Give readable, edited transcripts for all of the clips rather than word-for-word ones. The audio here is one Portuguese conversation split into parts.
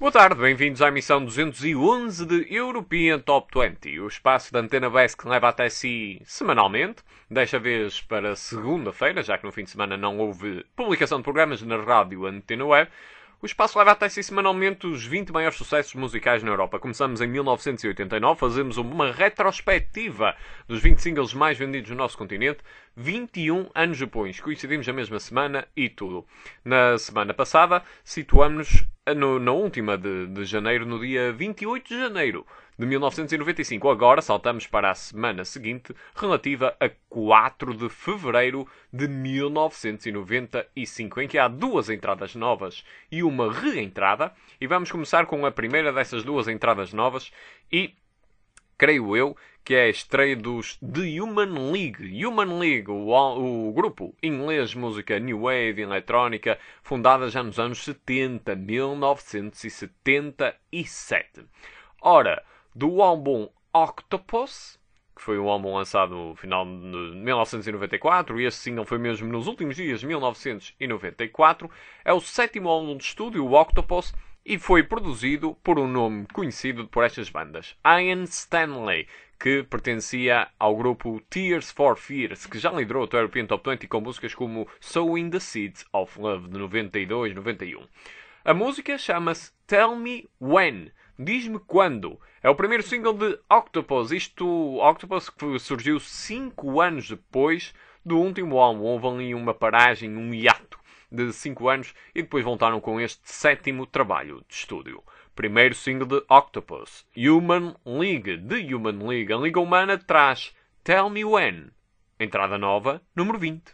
Boa tarde, bem-vindos à emissão 211 de European Top 20, o espaço da Antena BES que leva até si semanalmente, desta vez para segunda-feira, já que no fim de semana não houve publicação de programas na rádio Antena Web. O espaço leva até si semanalmente os 20 maiores sucessos musicais na Europa. Começamos em 1989, fazemos uma retrospectiva dos 20 singles mais vendidos no nosso continente, 21 anos depois. Coincidimos na mesma semana e tudo. Na semana passada, situamos-nos na última de janeiro, no dia 28 de janeiro de 1995. Agora saltamos para a semana seguinte, relativa a 4 de fevereiro de 1995, em que há duas entradas novas e uma reentrada. E vamos começar com a primeira dessas duas entradas novas e, creio eu, que é a estreia dos The Human League. Human League, o grupo inglês de música New Wave e eletrónica, fundada já nos anos 70, 1977. Ora, do álbum Octopus, que foi um álbum lançado no final de 1994, e este single foi mesmo nos últimos dias de 1994, é o sétimo álbum de estúdio, o Octopus, e foi produzido por um nome conhecido por estas bandas, Ian Stanley, que pertencia ao grupo Tears for Fears, que já liderou o European Top 20 com músicas como Sowing the Seeds of Love, de 92 e 91. A música chama-se Tell Me When, Diz-me Quando. É o primeiro single de Octopus. Octopus que surgiu 5 anos depois do último álbum. Houve ali uma paragem, um hiato de 5 anos e depois voltaram com este sétimo trabalho de estúdio. Primeiro single de Octopus, Human League, The Human League. A Liga Humana traz Tell Me When. Entrada nova, número 20.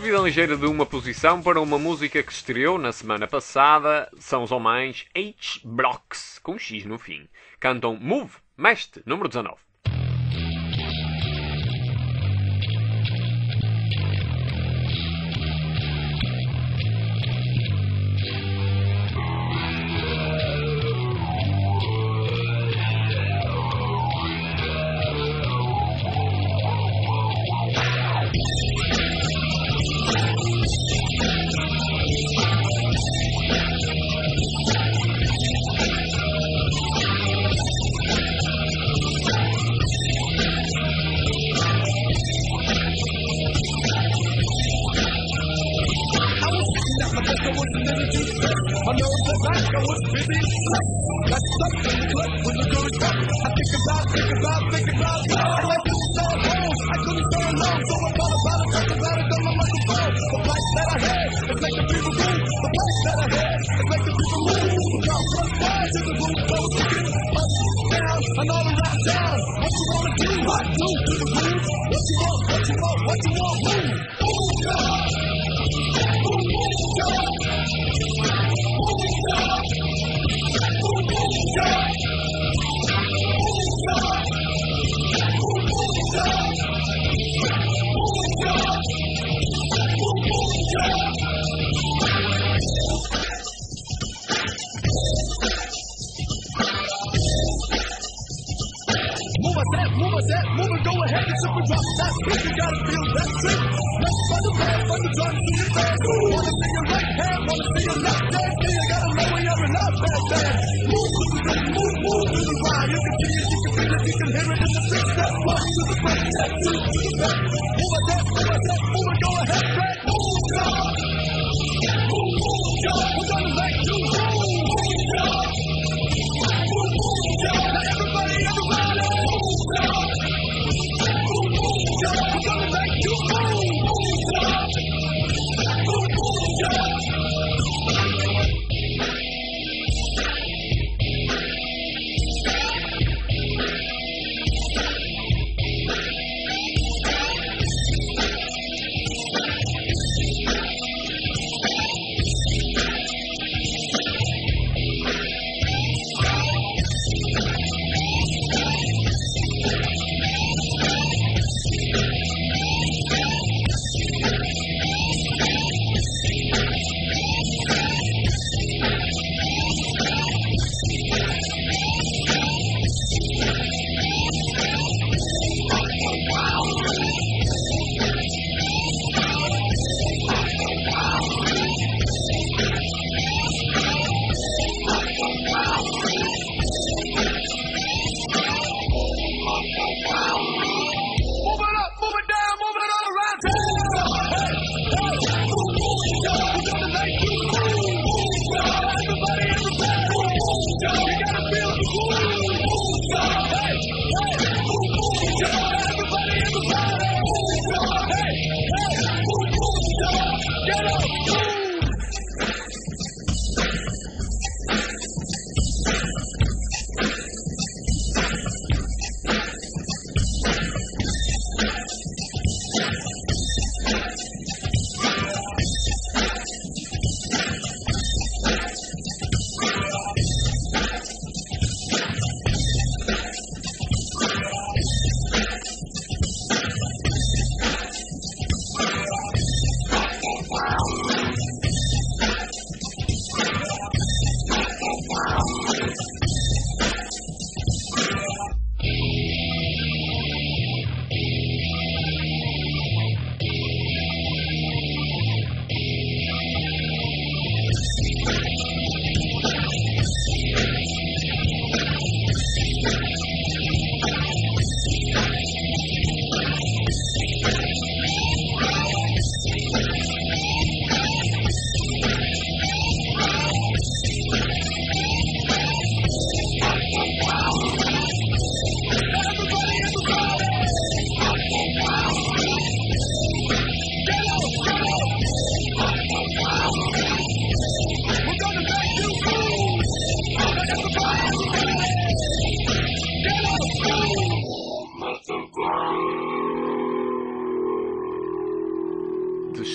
subida ligeira de uma posição para uma música que estreou na semana passada. São os homens H-Blocks, com X no fim. Cantam Move, Mestre, número 19. I know the night I was busy. Got stuck in the club when the door is up. I think about God. I just so home. I couldn't stay alone, so I'm all about it. Talk about it on my microphone. The life that I had is like the people move. The life that I had is like the people move. From front side to the roof, I was looking up, down, and all around town. What you wanna do? What do to the move? What you want? What you want? What you want? Move. Move, God. Move, God. Move it, go ahead and super drop that beat. You gotta feel that trick. Let's find the band, find the drum, do your thing. Wanna see your right hand, wanna see your left hand. See, you gotta know when you're in love, bad. Move to the rhythm, move to the rhyme. You can see it, you can feel it, you can hear it in the street. Step one to the front, step two to the back. Move it, move it, go ahead, Fred. Move, God. Move, God. We're gonna let you move, God. Move, God. Now everybody, everybody. Move, God. We're gonna make you move, God. Move, God.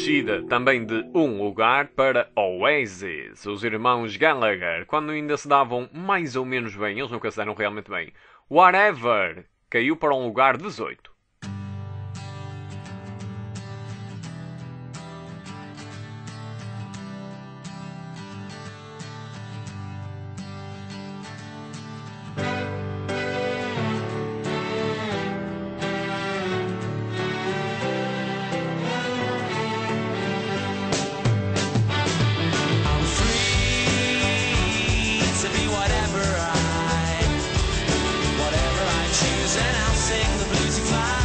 descida também de um lugar para Oasis, os irmãos Gallagher, quando ainda se davam mais ou menos bem, eles nunca se deram realmente bem. Whatever caiu para um lugar 18. Whatever I choose, and I'll sing the bluesy cloud.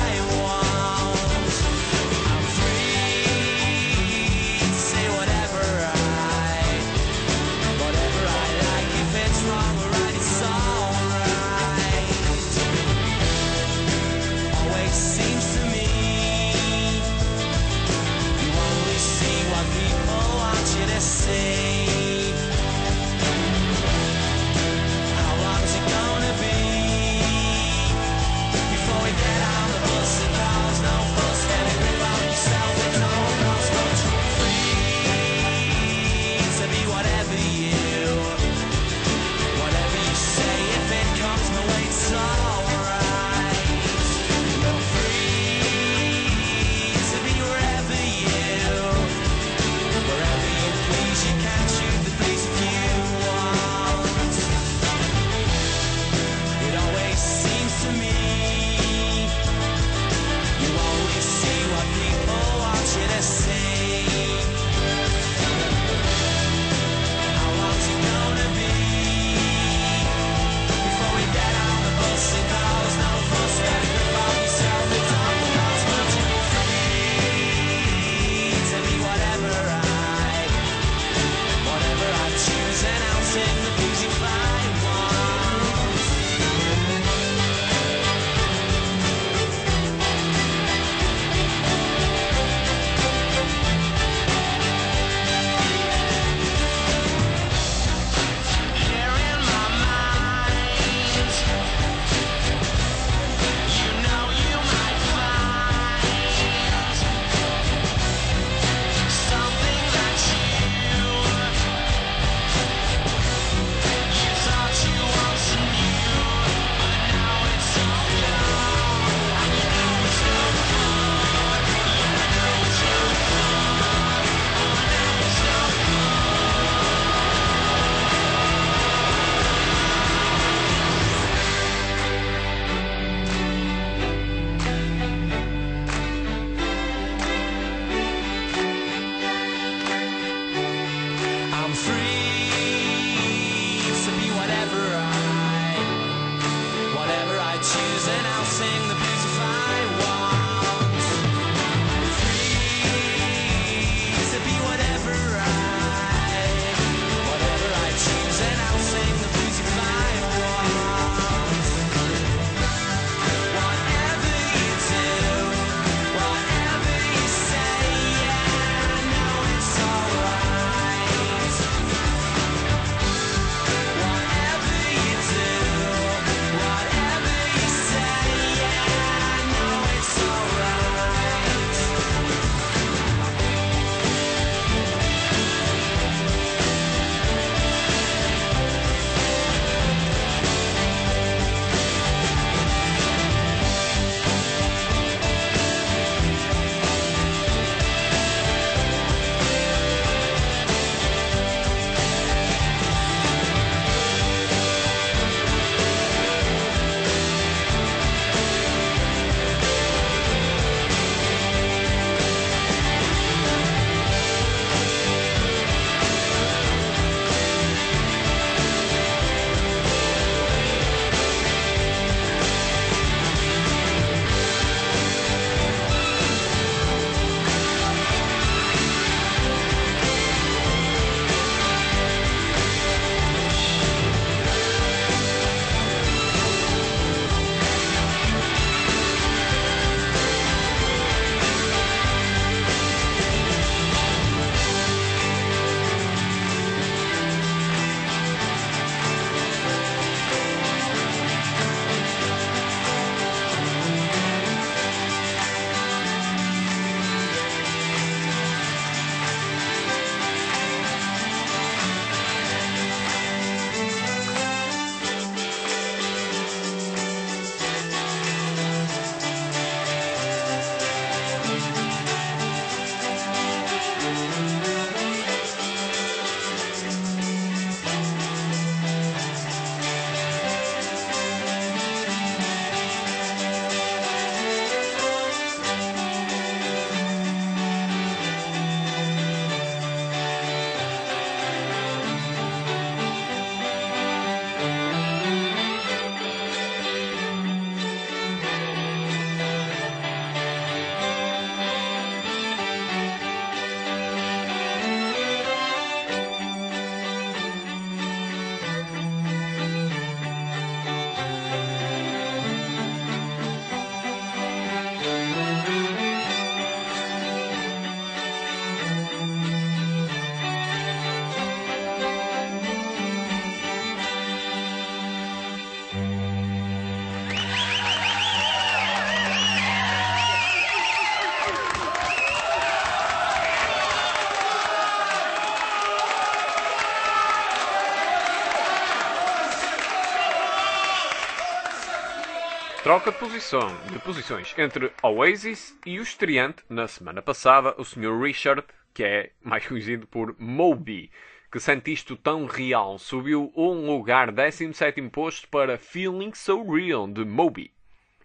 troca de posições entre Oasis e o estreante, na semana passada, o Sr. Richard, que é mais conhecido por Moby, que sente isto tão real, subiu um lugar, 17º posto para Feeling So Real, de Moby.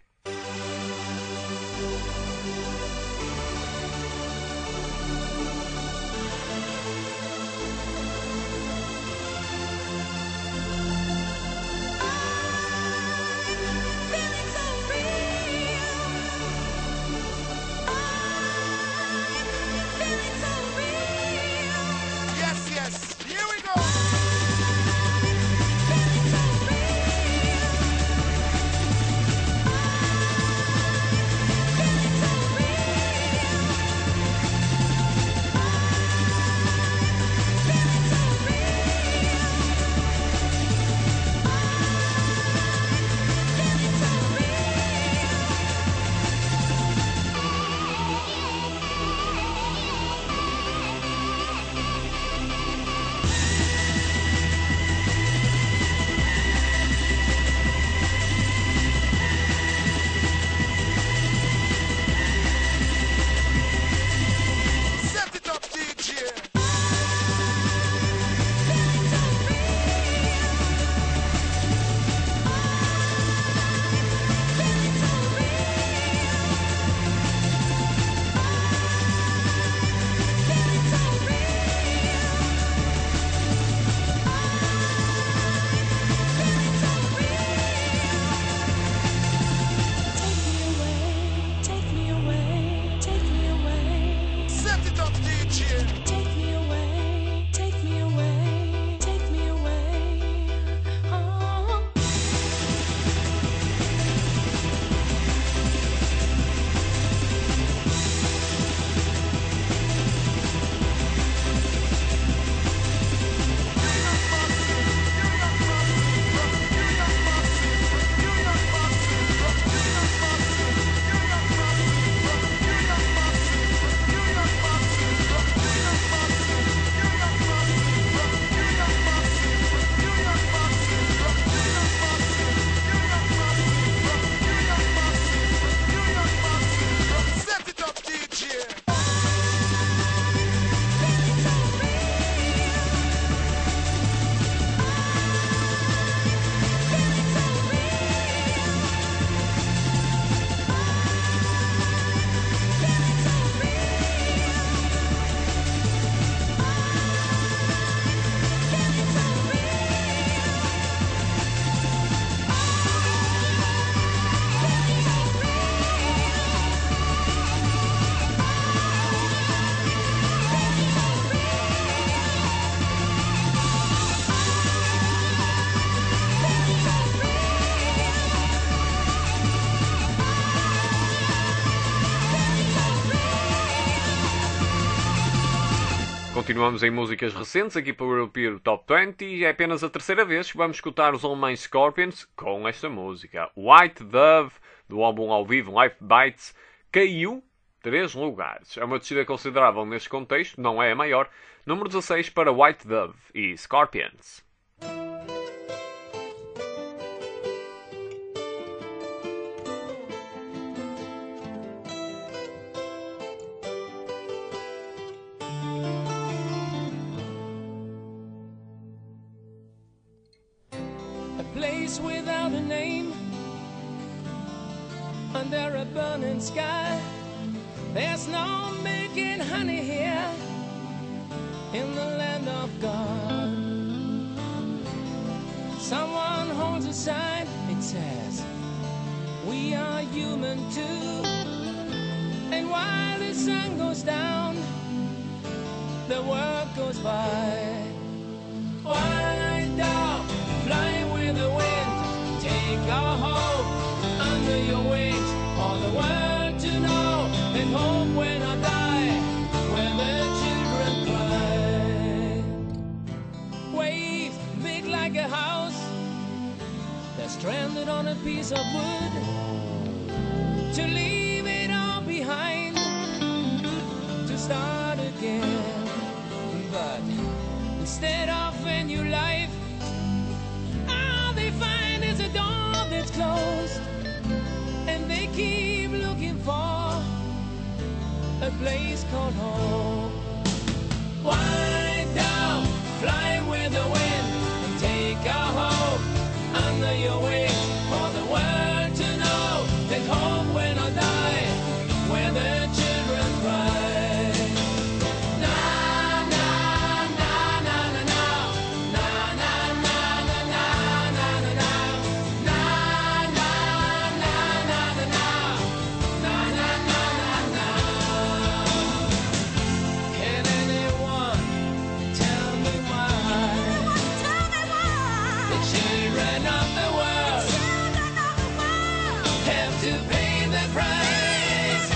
Continuamos em músicas recentes aqui para o European Top 20 e é apenas a terceira vez que vamos escutar os alemães Scorpions com esta música. White Dove, do álbum ao vivo Life Bites, caiu 3 lugares. É uma descida considerável neste contexto, não é a maior. Número 16 para White Dove e Scorpions. Place without a name, under a burning sky. There's no making honey here in the land of God. Someone holds a sign, it says, we are human too. And while the sun goes down, the world goes by. White dove, fly with the wind, take our hope under your wings, for the world to know, and hope when I die, when the children cry. Wave big like a house, they're stranded on a piece of wood, to leave it all behind, to start again. But instead of a new life, all they find is a door that's closed. a place called home. Wind down, fly with the wind, and take our hope under your wings for the world to know that home will not die where the children cry. Na na na na na na na na na na na na na na na na na na na. Can anyone tell me why the children of the world have to pay the price?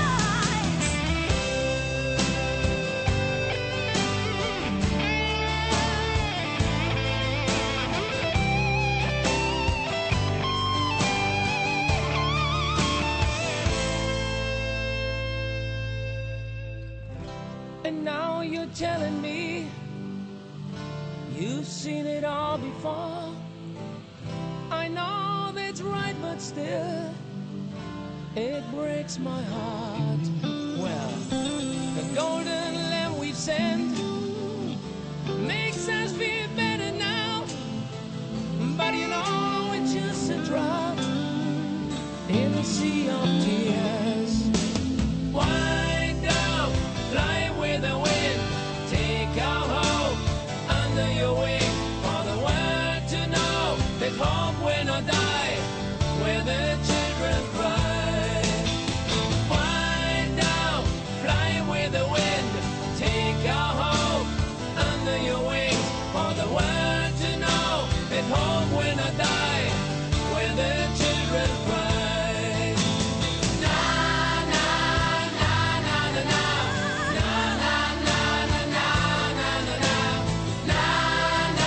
And now you're telling me you've seen it all before. I know that's right, but still it breaks my heart. Well, the golden lamb we've sent makes us feel better now, but you know it's just a drop in the sea of tears. Wind down, fly with the wind, take our hope under your wing for the world to know that hope will not die where the children cry. Wind down, fly with the wind, take our hope under your wings for the world to know that hope will not die where the children cry. Na na na na na na na na na na na na na na na na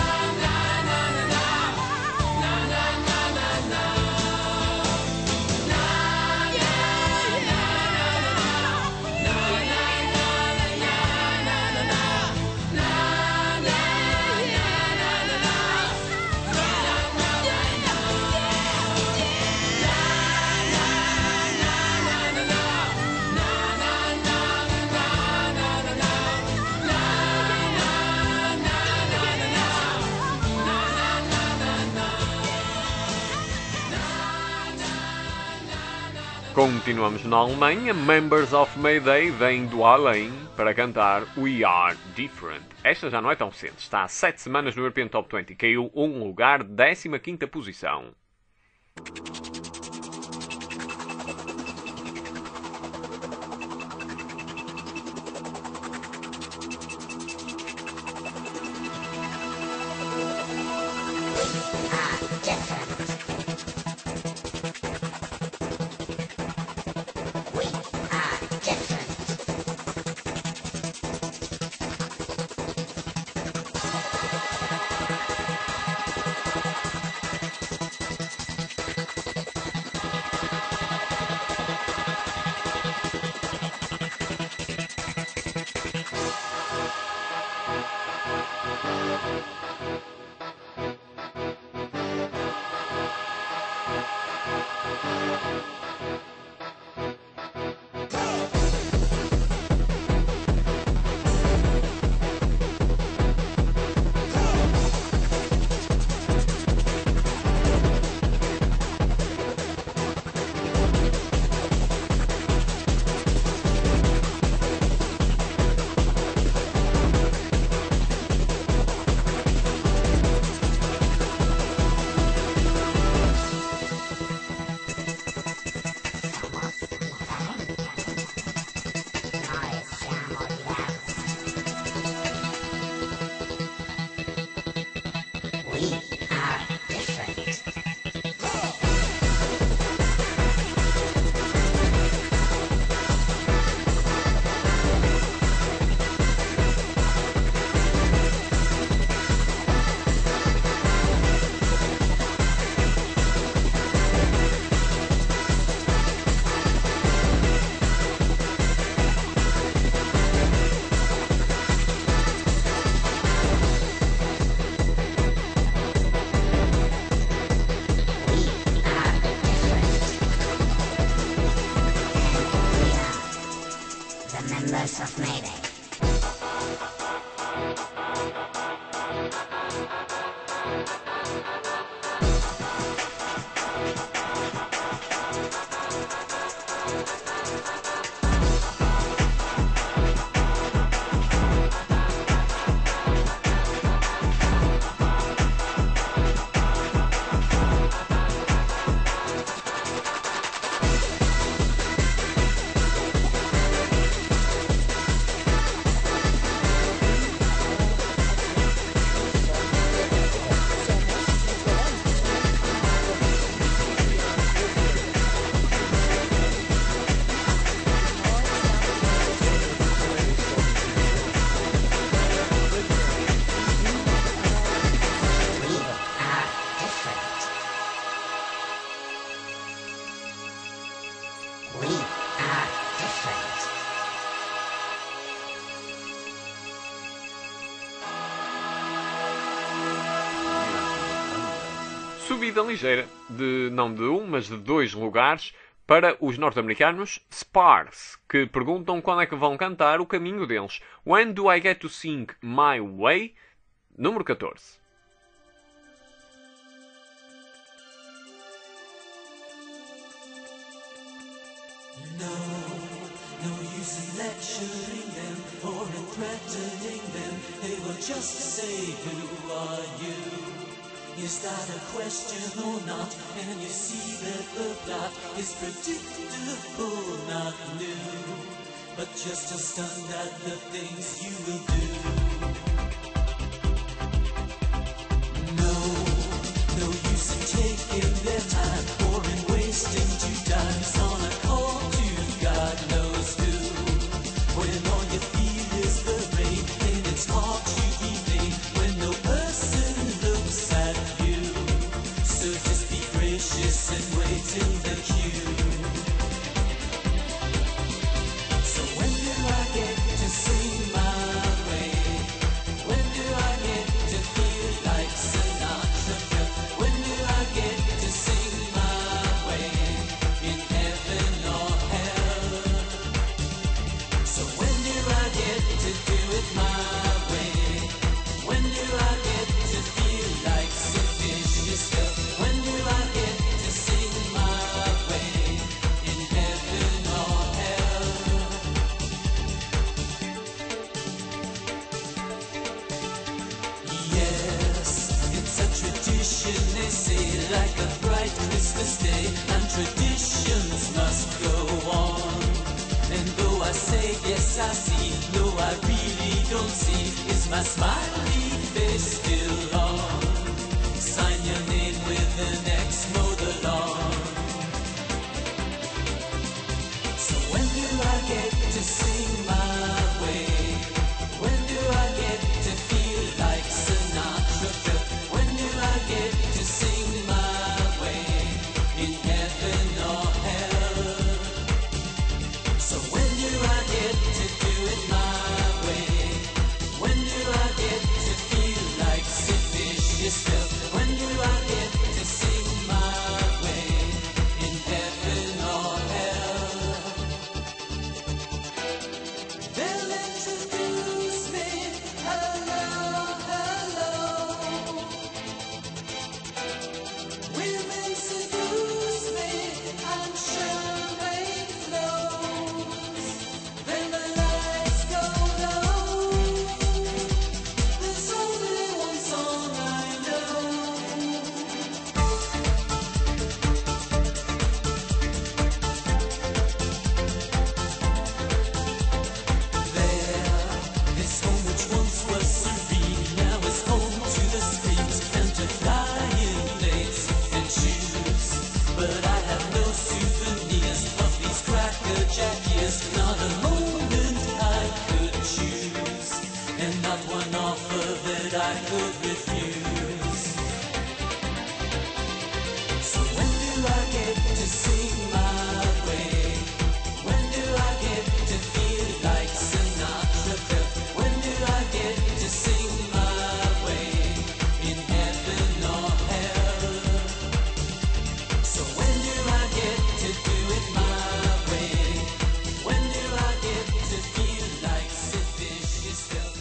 Continuamos na Alemanha. Members of Mayday vêm do além para cantar We Are Different. Esta já não é tão recente. Está há 7 semanas no European Top 20. Caiu um lugar, 15ª posição. members of Mayday. Subida ligeira, não de um, mas de 2 lugares, para os norte-americanos Sparks, que perguntam quando é que vão cantar O Caminho deles. When do I get to sing my way? Número 14. No use in lecturing them or in threatening them. They will just say, who are you? Is that a question or not? And you see that the plot is predictable, not new, but just a stunt at the things you will do. No use in taking their time or in wasting 2 times on a call to God knows who. When all you feel is the rain and it's hard to be made when no person looks at you. So just be gracious and wait in the queue. So when do I get to sing my way? When do I get to feel like Sinatra? When do I get to sing my way in heaven or hell? So when do I get to do it my way? When do I get to feel like sufficient stuff? When do I get to sing my way in heaven or hell? Yes, it's a tradition, they say, like a bright Christmas day, and traditions must go on. And though I say yes I see, no I really don't see, is my smiley face still on? Sign your name with an X, mow the lawn. So when do I get to sing my way? When do I get to feel like Sinatra? When do I get to sing my way in heaven or hell? So when do I get to do it my way? When do I get to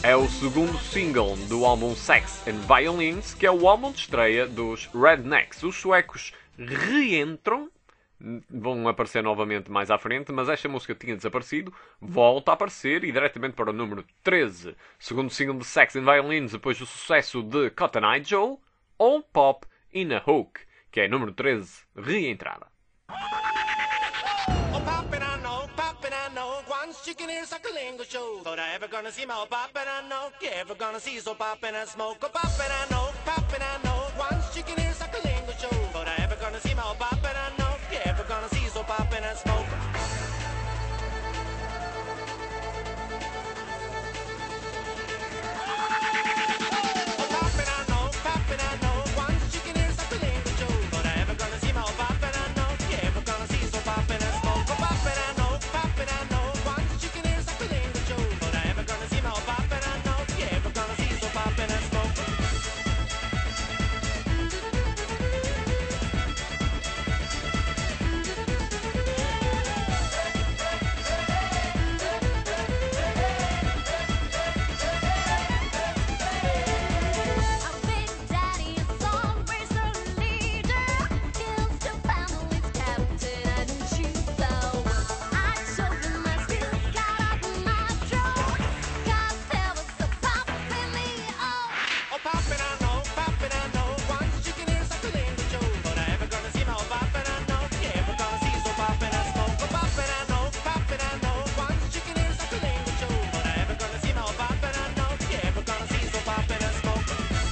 É o segundo single do álbum Sex and Violins, que é o álbum de estreia dos Rednecks. Os suecos reentram, vão aparecer novamente mais à frente, mas esta música tinha desaparecido, volta a aparecer e diretamente para o número 13. Segundo single de Sex and Violins, depois do sucesso de Cotton Eye Joe, Old Pop in a Hook, que é número 13, reentrada. Oh, poppin', I know. Once chicken ears like a lingo show. But I ever gonna see my poppin', I know. You ever gonna see so poppin' and smoke? Oh, poppin', I know. Once chicken ears like a lingo show. But I ever gonna see my poppin', I know. You ever gonna see so poppin' and smoke? Oh, poppin', I know. Once chicken ears like a lingo show. But I ever gonna see my poppin', I know. You ever gonna see so poppin' and smoke? Oh, poppin', I know. Once chicken ears like a lingo show. But I ever gonna see my poppin', I know. You ever gonna see so poppin' and smoke? Oh, poppin', I know. Once chicken ears like a lingo show. But I ever gonna see my poppin', I know. You ever gonna see so poppin' and smoke? Oh, poppin', I know. Once chicken ears like a lingo show. But I ever gonna see my poppin', I know. You ever gonna see so poppin' and smoke?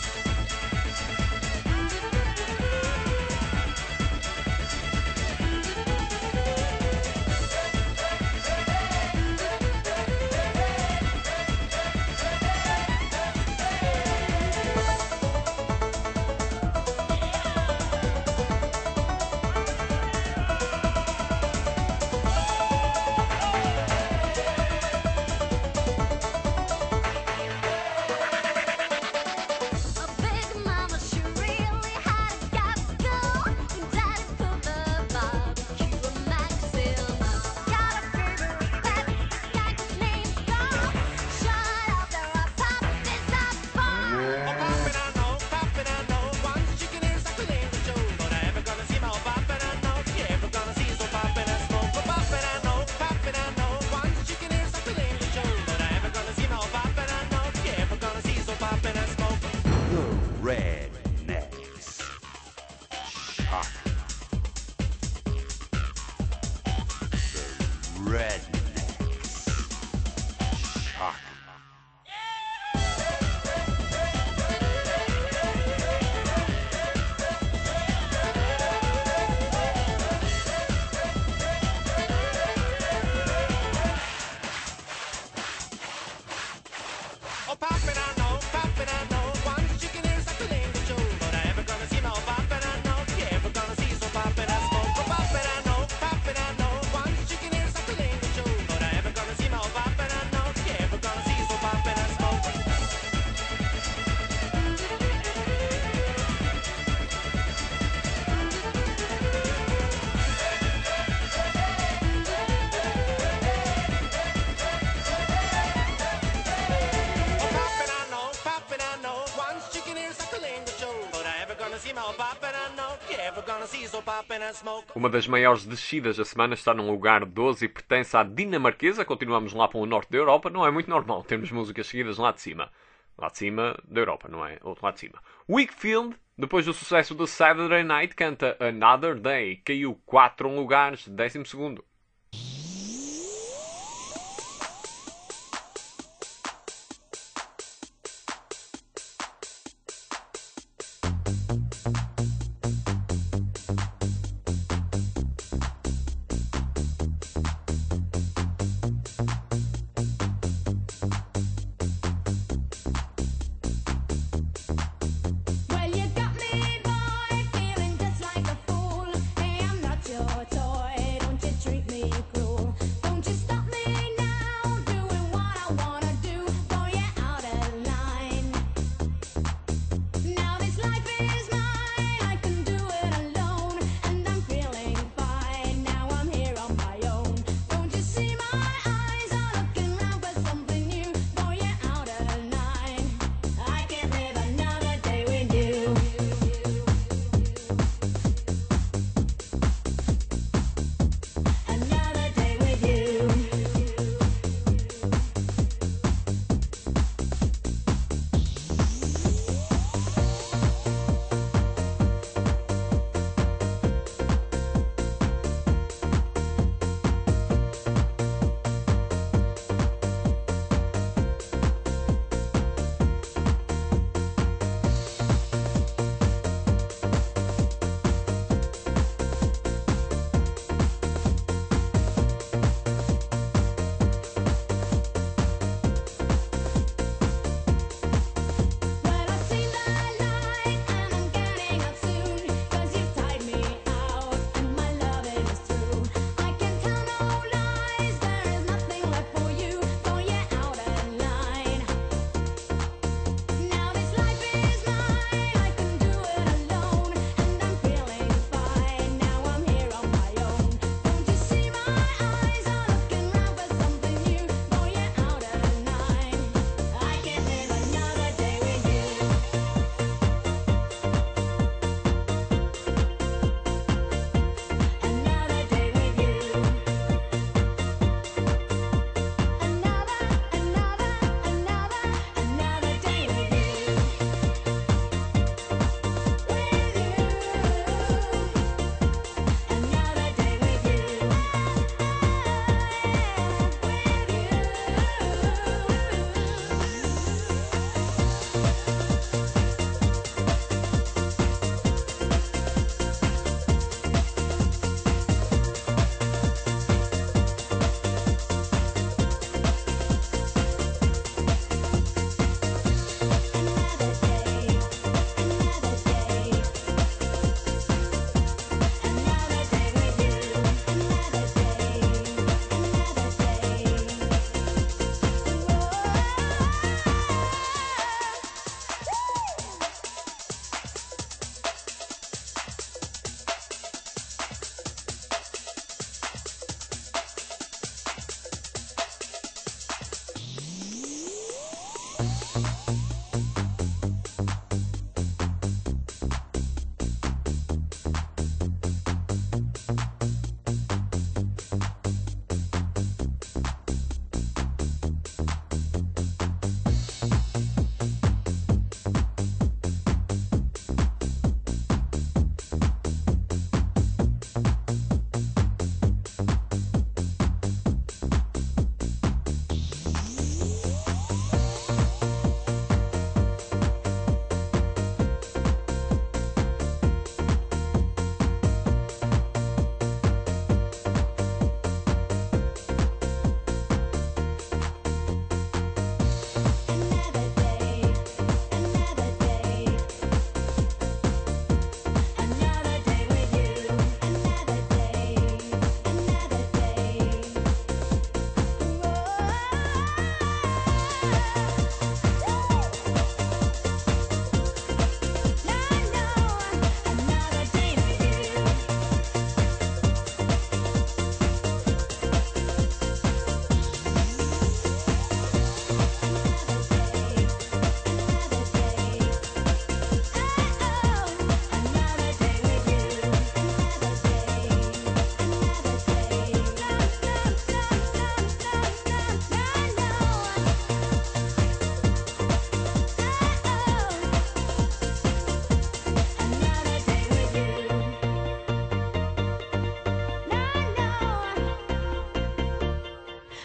Oh, poppin', I know. Once chicken ears like a lingo show. But I ever gonna see my poppin', I know. You ever gonna see so poppin' and smoke? Oh, poppin', I know. Once chicken ears like a lingo show. But I ever gonna see my poppin', I know. You ever gonna see so poppin' and smoke? Rednecks. Shock. The Rednecks. Shock. Oh, poppin', I know. Once chicken ears like a lingo show. But I ever gonna see my poppin', I know. You ever gonna see so poppin' and smoke? Oh, poppin', I know. Once chicken ears like a lingo show. But I ever gonna see my poppin', I know. You ever gonna see so poppin' and smoke? Oh, poppin', I know. Once chicken ears like a lingo show. But I ever gonna see my poppin', I know. You ever gonna see so poppin' and smoke? Uma das maiores descidas da semana está num lugar 12 e pertence à dinamarquesa. Continuamos lá para o norte da Europa. Não é muito normal termos músicas seguidas lá de cima. Lá de cima da Europa, não é? Outro lá de cima. Wakefield, depois do sucesso do Saturday Night, canta Another Day. Caiu 4 lugares, 12º. Well, you got me, boy, feeling just like a fool. Hey, I'm not your toy. Don't you treat me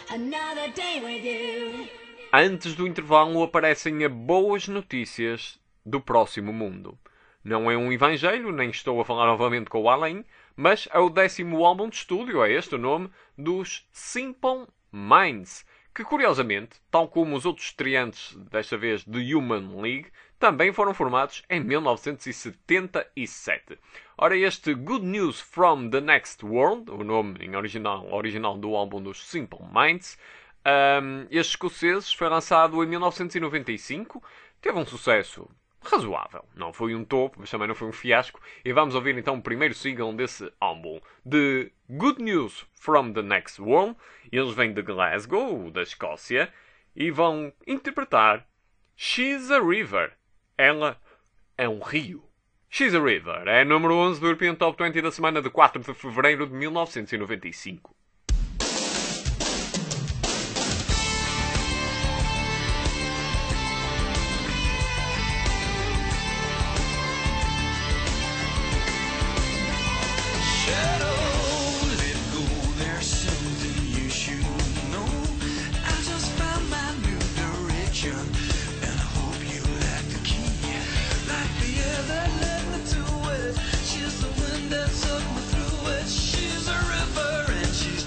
Another day with you. Antes do intervalo aparecem as boas notícias do próximo mundo. Não é um evangelho, nem estou a falar novamente com o Alain, mas é o 10º álbum de estúdio, é este o nome, dos Simple Minds, que curiosamente, tal como os outros estreantes, desta vez The Human League, também foram formados em 1977. Ora, este Good News from the Next World, o nome em original do álbum dos Simple Minds, estes escoceses, foi lançado em 1995, teve um sucesso razoável. Não foi um topo, mas também não foi um fiasco. E vamos ouvir então o primeiro single desse álbum, de Good News from the Next World. Eles vêm de Glasgow, da Escócia, e vão interpretar She's a River. Ela é um rio. She's a River é número 11 do European Top 20 da semana de 4 de fevereiro de 1995. She's a river and she's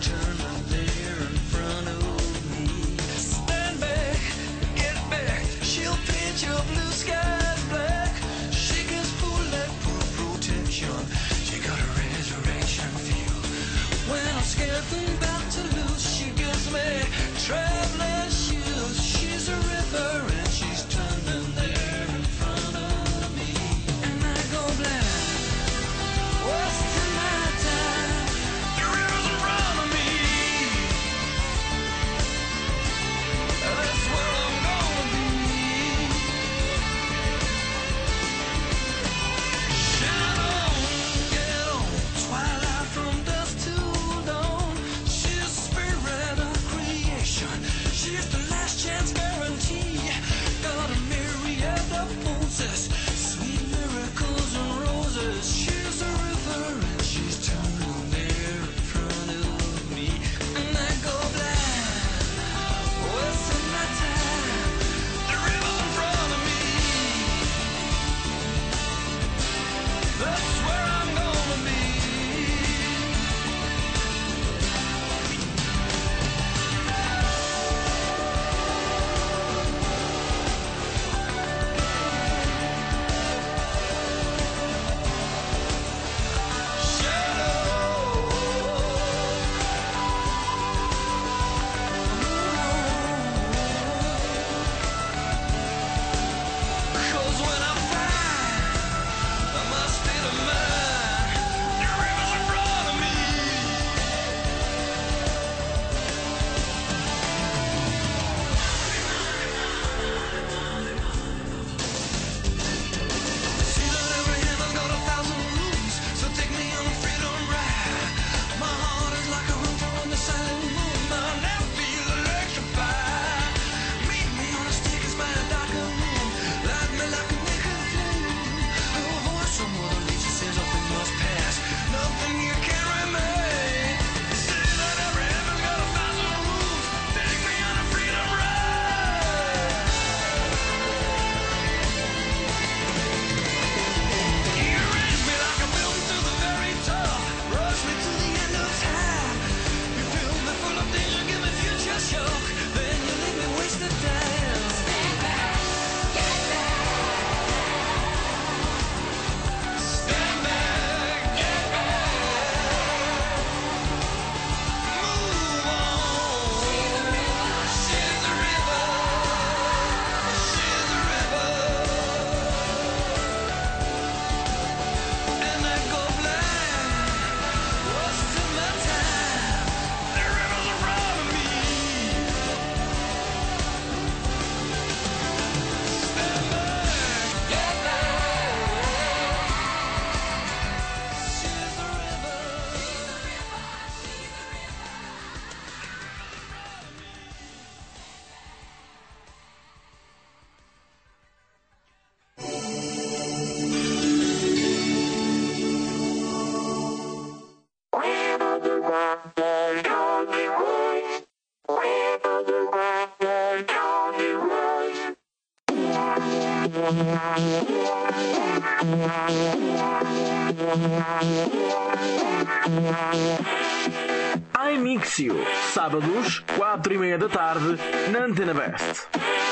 iMixio, sábados, 4:30 da tarde, na Antena Best.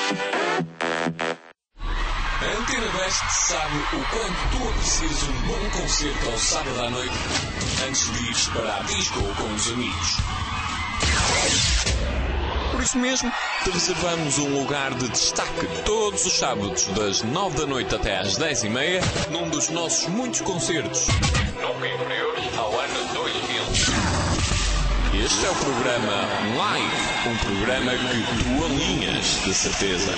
A Antena Best sabe o quanto tu aprecias um bom concerto ao sábado à noite antes de ires para a disco ou com os amigos. Por isso mesmo, te reservamos um lugar de destaque todos os sábados das 9 da noite até às 10:30 num dos nossos muitos concertos. Nunca inferiores ao ano 2000. Este é o programa Live, um programa que tu alinhas, de certeza.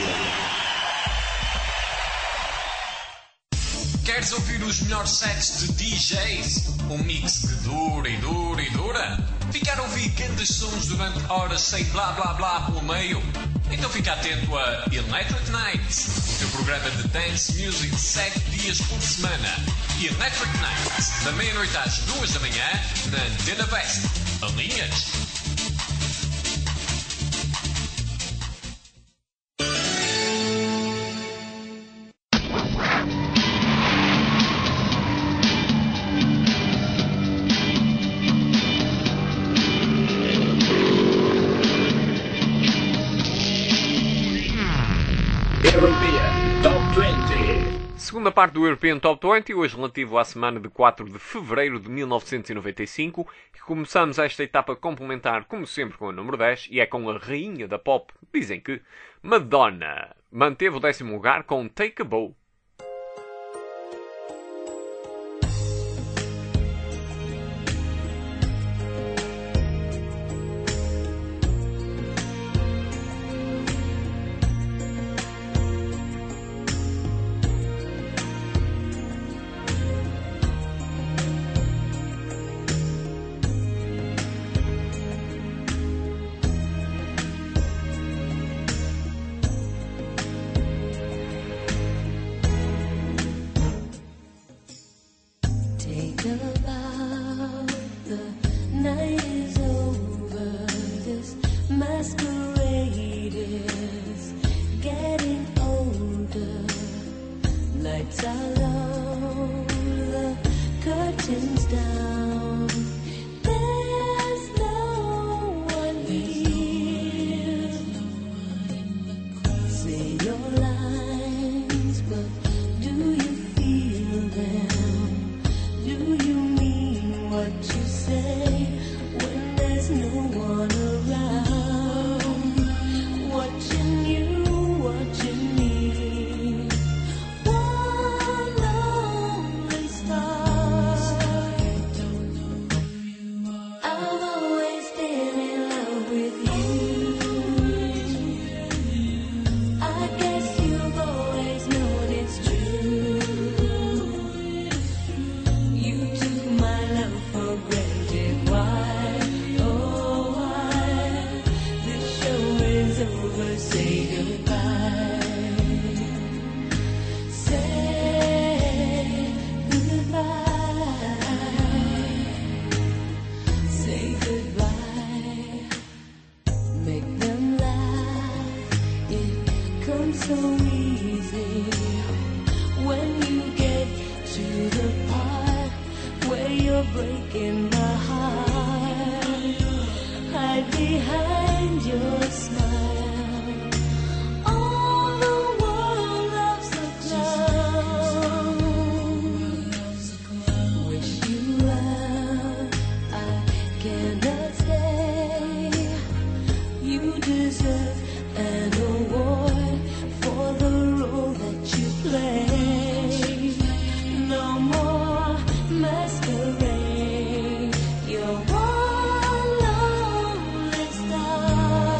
Queres ouvir os melhores sets de DJs? Um mix que dura e dura e dura? Ficar a ouvir grandes sons durante horas sem blá blá blá pelo meio? Então fica atento a Electric Nights, o teu programa de dance music 7 dias por semana. Electric Nights, da meia-noite às 2 da manhã, na Antena Best. Alinhas? Segunda parte do European Top 20, hoje relativo à semana de 4 de fevereiro de 1995, que começamos esta etapa complementar, como sempre, com o número 10, e é com a rainha da pop. Dizem que Madonna manteve o 10º lugar com Take a Bow. Masquerade, you're one lonely star.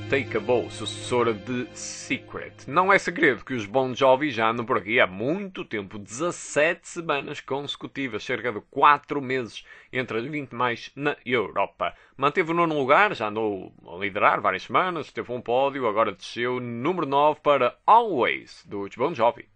Take a Bow, sucessora de Secret. Não é segredo que os Bon Jovi já andam por aqui há muito tempo, 17 semanas consecutivas, cerca de 4 meses entre as 20 mais na Europa. Manteve o 9º lugar, já andou a liderar várias semanas, teve um pódio, agora desceu número 9 para Always, dos Bon Jovi.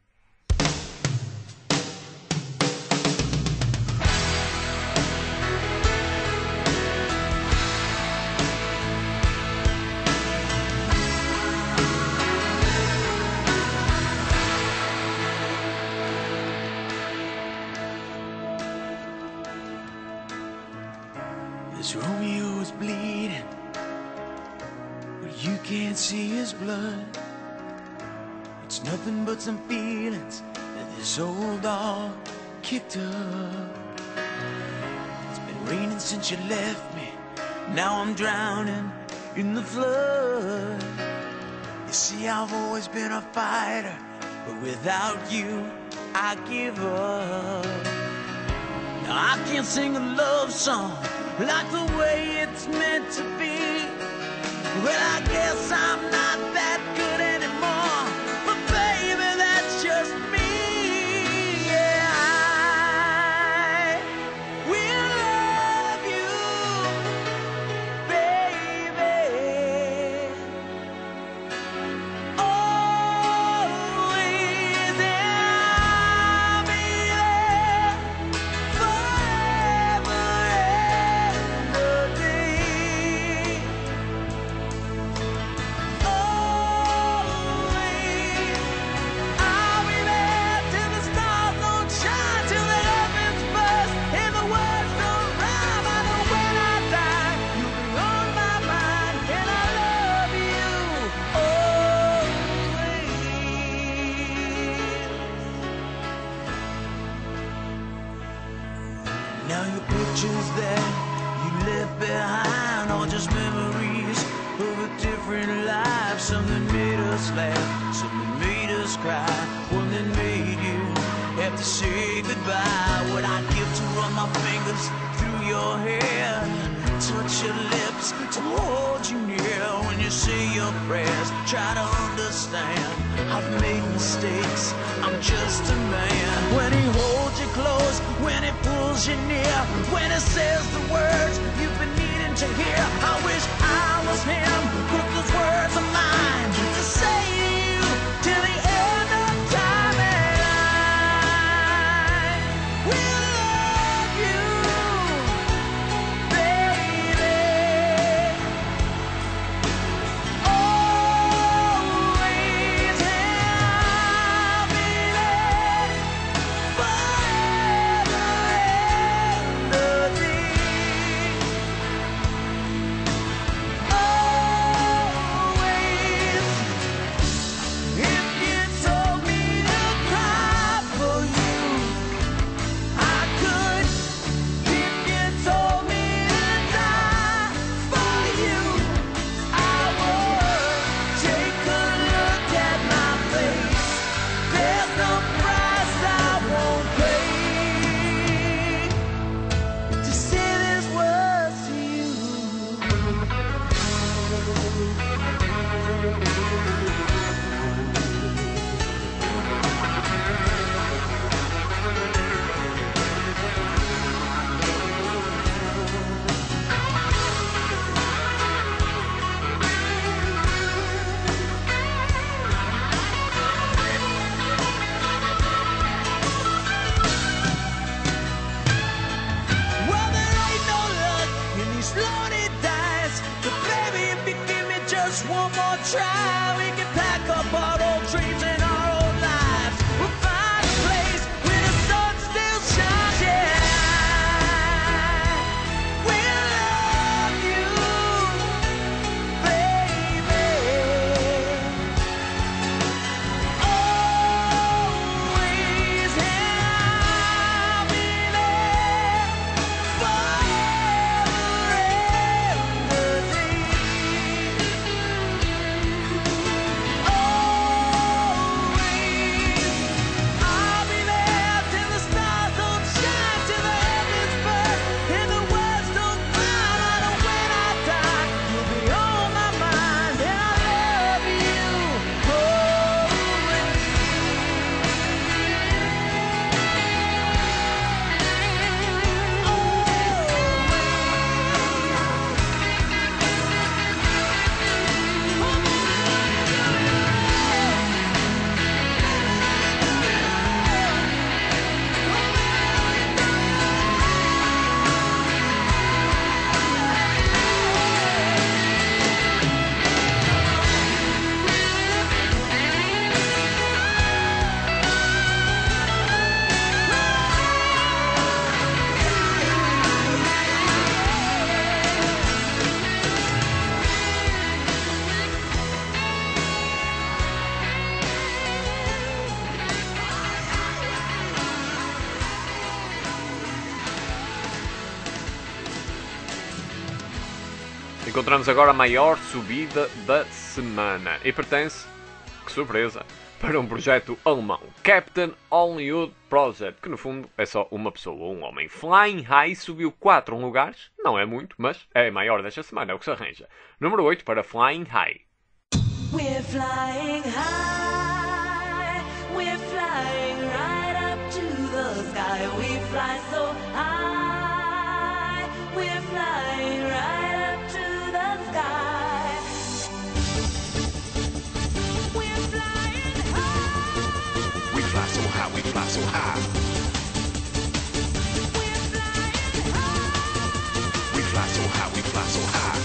This Romeo is bleeding, but you can't see his blood. It's nothing but some feelings that this old dog kicked up. It's been raining since you left me, now I'm drowning in the flood. You see, I've always been a fighter, but without you, I give up. Now I can't sing a love song like the way it's meant to be. Well, I guess I'm not that good anymore, but baby, that's just me. Yeah, I will love you, baby, always, and I'll be there forever and a day. Always, I'll be there till the stars don't shine, till the heavens burst and the words don't rhyme. I know when I die, you'll be on my mind, and I love you always. Now your pictures that you left behind are just memories of a different life. Something made us laugh, something made us cry, one that made you have to say goodbye. What I'd give to run my fingers through your hair, touch your lips, to hold you near when you say your prayers. Try to understand, I've made mistakes, I'm just a man. When he holds you close, when he pulls you near, when he says the words you've been needing to hear, I wish I was him, put those words of mine to say to you till the end of time. And I will love you, baby, always, and I'll be there forever and a day. Always, if you told me to cry for you, I could. If you told me to die for you, I would. Take a look at my face, there's no price I won't pay to say these words to you. Well, there ain't no luck in these lonely days, but baby, if you give me just one more try, we can pack up our old dreams and our old lives. We'll find a place where the sun still shines. Yeah, we'll love you, baby, always, and I'll be there forever and a day. Always, Encontramos agora a maior subida da semana e pertence, que surpresa, para um projeto alemão, Captain Hollywood Project, que no fundo é só uma pessoa, um homem. Flying High subiu 4 lugares, não é muito, mas é a maior desta semana, é o que se arranja. Número 8 para Flying High. We're flying high, we're flying right up to the sky. We fly so high, we're flying right up to the sky. We're flying high. We fly so high, we fly so high. We're flying high. We fly so high, we fly so high.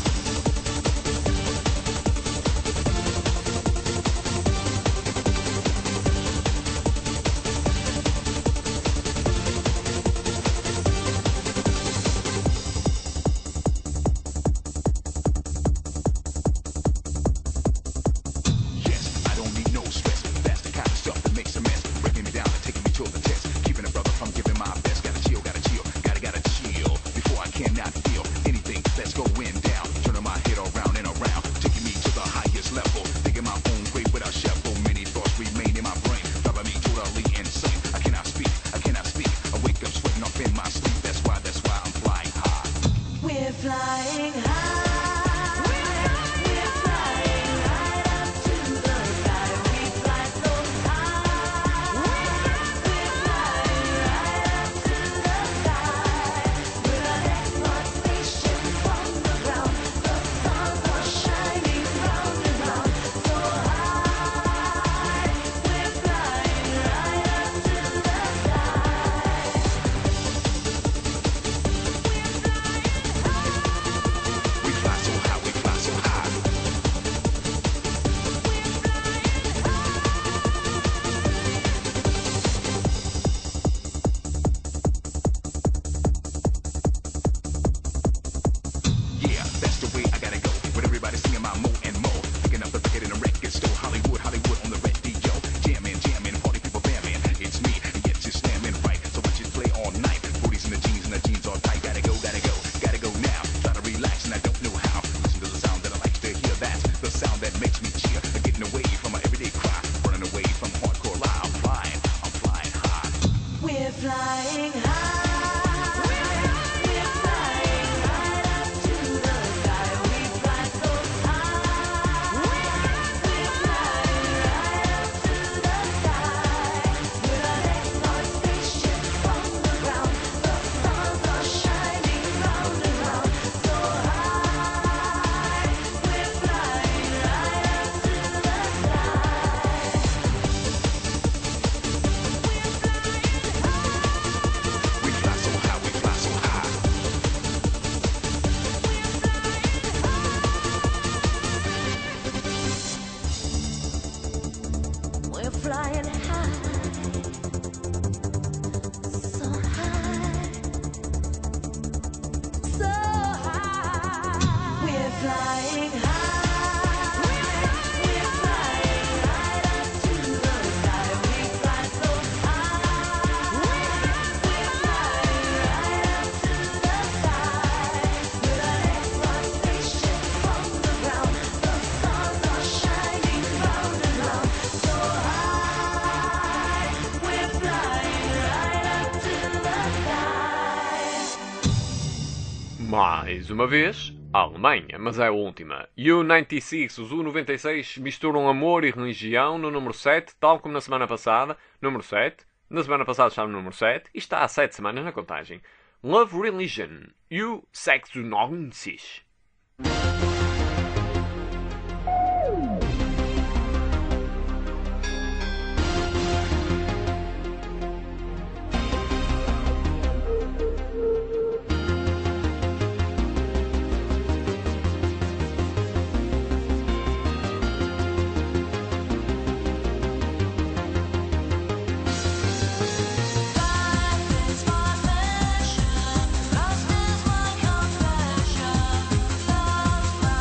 Yes, I don't need no stress. That's the kind of stuff that makes a mess. Breaking me down and taking me to the test. Keeping a brother from giving my best. Gotta chill, gotta chill. Gotta chill. Before I cannot feel anything that's going down. Turning my head around and around. Taking me to the highest level. Thinking my own grave without shovel. Many thoughts remain in my brain. Driving me totally insane. I cannot speak. I cannot speak. I wake up sweating off in my sleep. That's why I'm flying high. We're flying high. We're flying right up to the sky. We fly so high. We're flying right up to the sky. With an export spaceship from the ground. The stars are shining round and round. So high. We're flying right up to the sky. We fly so high, we fly so high. Yeah, that's the way I gotta go. With everybody singing my mo and mo. Picking up the record in a record store. Hollywood, Hollywood on the radio. Jamming, jamming, party people bamming. It's me, and yet you're slamming right. So I just play all night. Booties in the jeans all tight. Gotta go now. Try to relax and I don't know how. Listen to the sound that I like to hear. That's the sound that makes me cheer. Getting away from my everyday cry. Running away from hardcore lie. I'm flying high. We're flying high. We're flying right up to the sky. We fly so high. We're flying right up to the sky. With an export spaceship from the ground. The stars are shining round and round. So high. We're flying right up to the sky. We fly so high, we fly so high. We're flying high, so high, so high. We're flying high. We're flying right up to the sky. We fly so high. We're flying right up to the sky. With an export spaceship from the ground. The stars are shining round and round. So high, we're flying right up to the sky. Mais uma vez, a Alemanha, mas é a última. U96, os U96 misturam amor e religião no número 7, tal como na semana passada. Número 7. Na semana passada estava no número 7 e está há 7 semanas na contagem. Love Religion, U96. Lost is my confession. Lost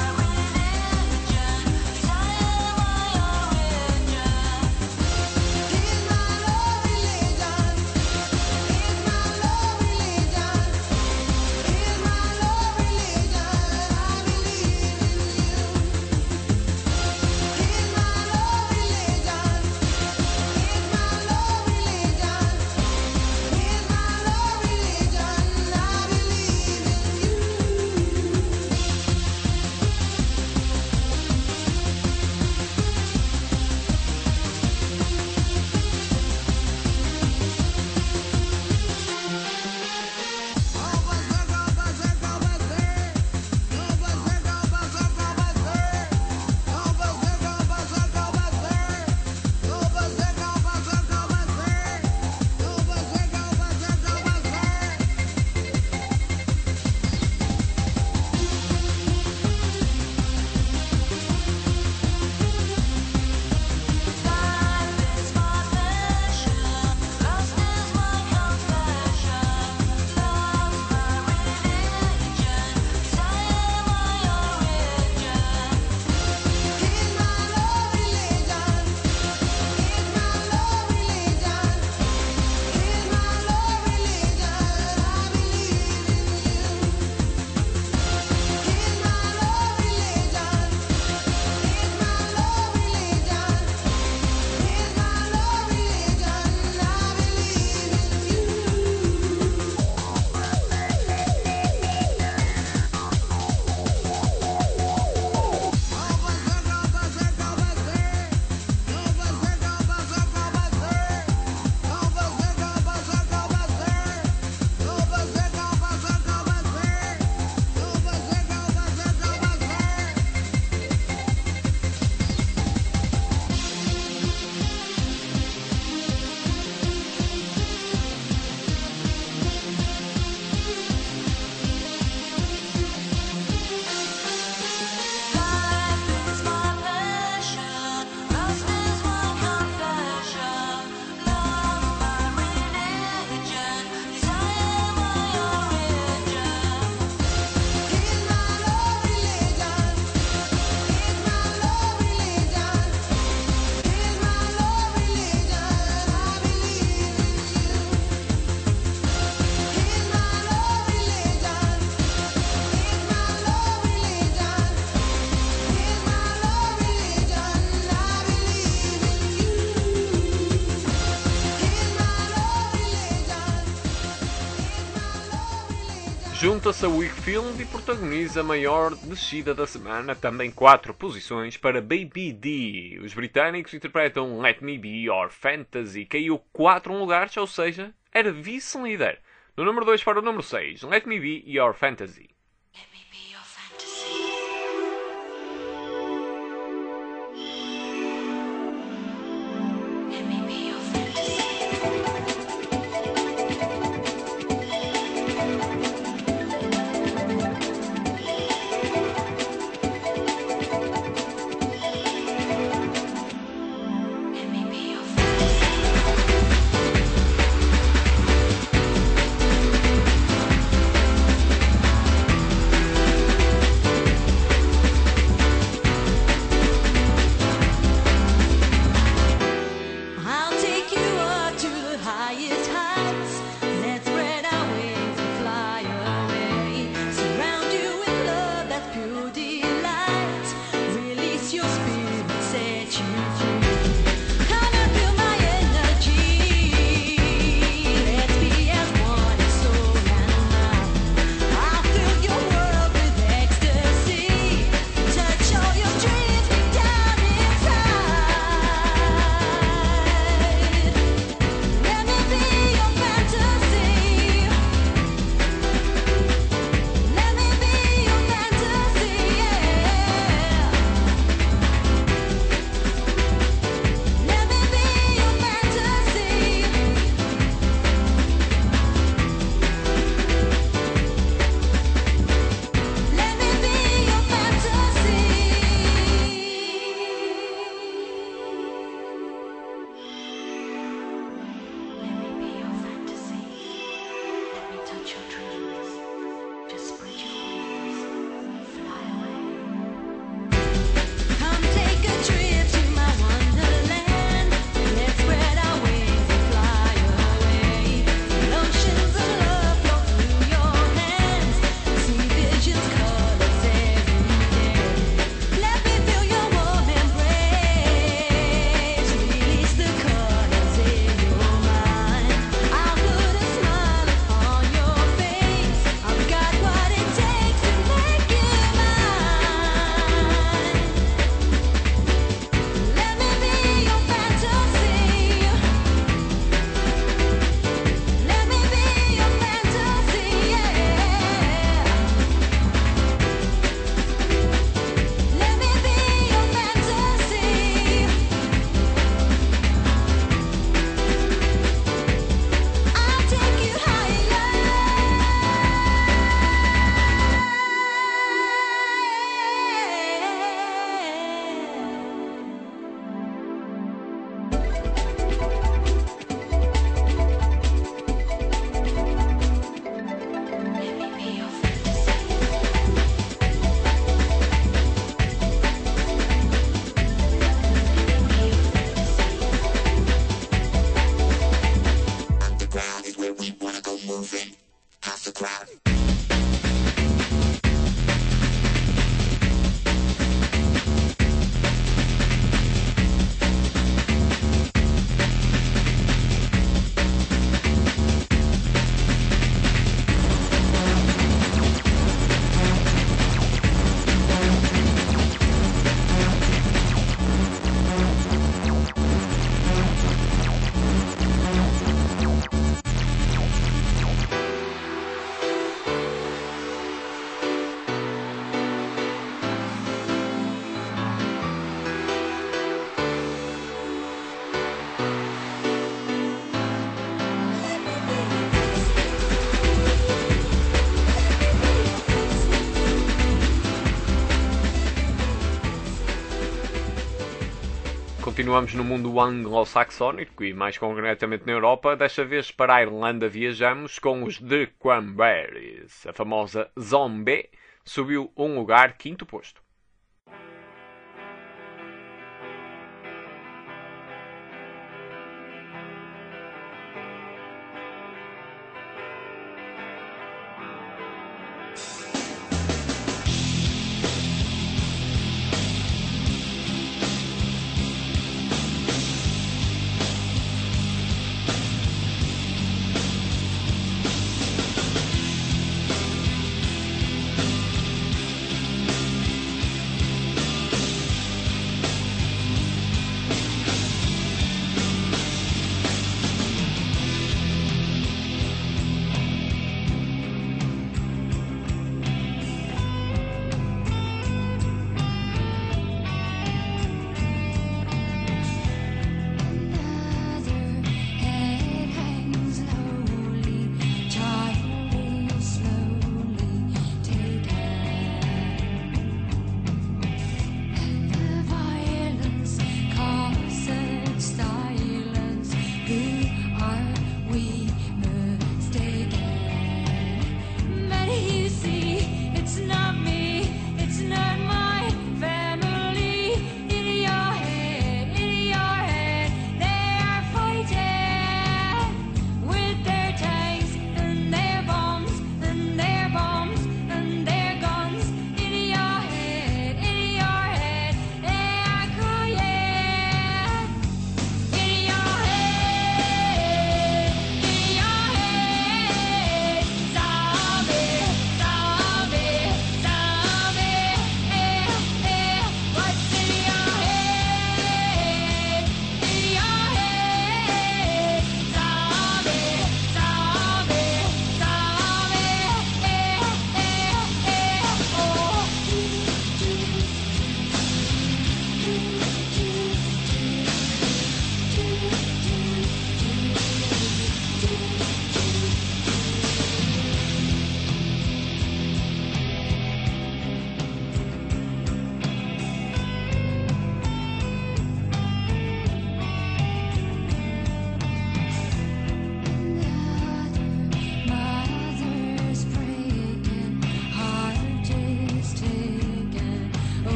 junta-se a Wakefield e protagoniza a maior descida da semana, também 4 posições para Baby D. Os britânicos interpretam Let Me Be Your Fantasy, caiu 4 lugares, ou seja, era vice-líder. Do número 2 para o número 6, Let Me Be Your Fantasy. Let me be your fantasy. Let me be your fantasy. Let me be your fantasy. I'll take you up to the highest heights. Let's spread our wings and fly away. Surround you with love that's pure delight. Release your spirit, set you free. Come and feel my energy. Let's be as one in soul and mind. I'll fill your world with ecstasy. Touch all your dreams deep down inside. Let me be your fantasy. Let me be your fantasy, yeah. Let me be your fantasy. Let me be your fantasy. Let me be your fantasy. Let me touch your dreams. Just spread your wings, fly away. Come take a trip to my wonderland. Let's spread our wings and fly away. Oceans of love flow through your hands. See visions, colors every day. Let me feel your warm embrace. Release the colors in your mind. I'll put a smile upon your face. I've got what it takes to make you mine. Let me be your fantasy. Let me be your fantasy, yeah. Let me be your fantasy. I'll take you Let me be your fantasy. Underground is where we wanna go moving. House the crowd. Continuamos no mundo anglo-saxónico e mais concretamente na Europa. Desta vez para a Irlanda viajamos com os The Cranberries. A famosa Zombie subiu um lugar, 5º posto.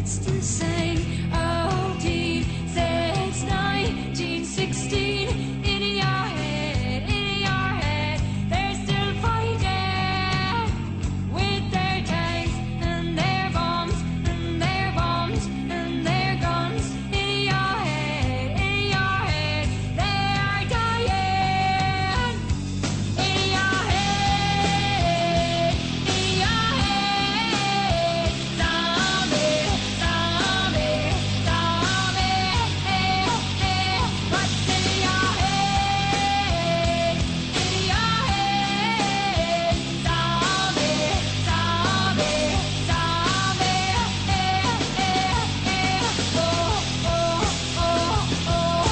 it's the same old teen since 1916. In your head, they're still fighting with their tanks and their bombs and their bombs and their guns. In your head, they are dying. In your head, zombie, zombie, zombie. What's in your head? In your head, zombie, zombie, zombie. Oh, oh, oh, oh,